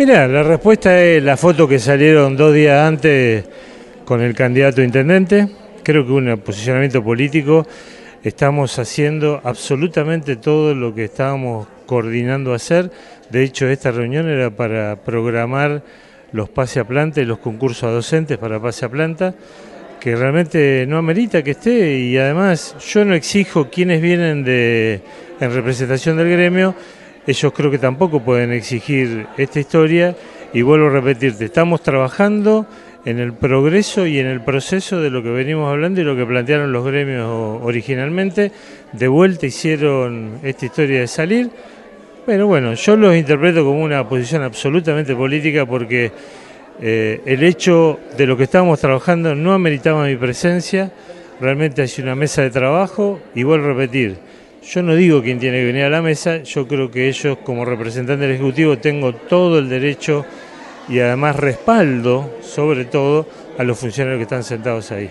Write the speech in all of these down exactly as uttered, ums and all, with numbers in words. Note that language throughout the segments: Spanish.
Mirá, la respuesta es la foto que salieron dos días antes con el candidato a intendente. Creo que un posicionamiento político. Estamos haciendo absolutamente todo lo que estábamos coordinando hacer. De hecho, esta reunión era para programar los pase a planta y los concursos a docentes para pase a planta, que realmente no amerita que esté, y además yo no exijo quienes vienen de, en representación del gremio. Ellos creo que tampoco pueden exigir esta historia, y vuelvo a repetirte, estamos trabajando en el progreso y en el proceso de lo que venimos hablando y lo que plantearon los gremios originalmente. De vuelta hicieron esta historia de salir, pero bueno, yo los interpreto como una posición absolutamente política, porque eh, el hecho de lo que estábamos trabajando no ameritaba mi presencia. Realmente hay una mesa de trabajo, y vuelvo a repetir, yo no digo quién tiene que venir a la mesa. Yo creo que ellos, como representantes del Ejecutivo, tengo todo el derecho y además respaldo, sobre todo, a los funcionarios que están sentados ahí.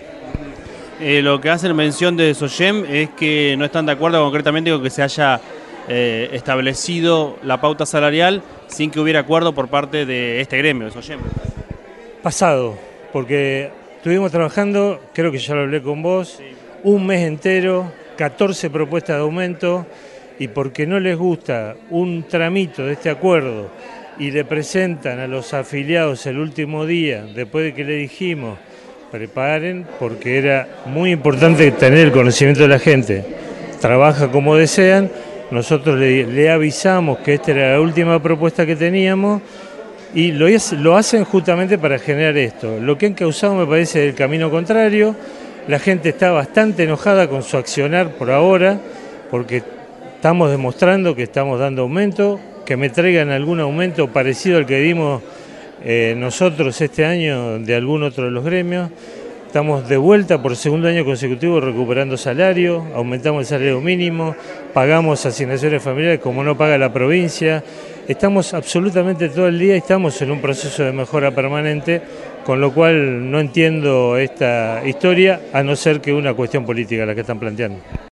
Eh, lo que hacen mención de SOGEM es que no están de acuerdo concretamente con que se haya eh, establecido la pauta salarial sin que hubiera acuerdo por parte de este gremio, de SOGEM. Pasado, porque estuvimos trabajando, creo que ya lo hablé con vos, sí, un mes entero, catorce propuestas de aumento, y porque no les gusta un tramito de este acuerdo y le presentan a los afiliados el último día, después de que le dijimos preparen, porque era muy importante tener el conocimiento de la gente, trabaja como desean. Nosotros le, le avisamos que esta era la última propuesta que teníamos, y lo, lo hacen justamente para generar esto. Lo que han causado me parece el camino contrario. La gente está bastante enojada con su accionar por ahora, porque estamos demostrando que estamos dando aumento, que me traigan algún aumento parecido al que dimos eh, nosotros este año de algún otro de los gremios. Estamos de vuelta por segundo año consecutivo recuperando salario, aumentamos el salario mínimo, pagamos asignaciones familiares como no paga la provincia. Estamos absolutamente todo el día y estamos en un proceso de mejora permanente, con lo cual no entiendo esta historia, a no ser que una cuestión política la que están planteando.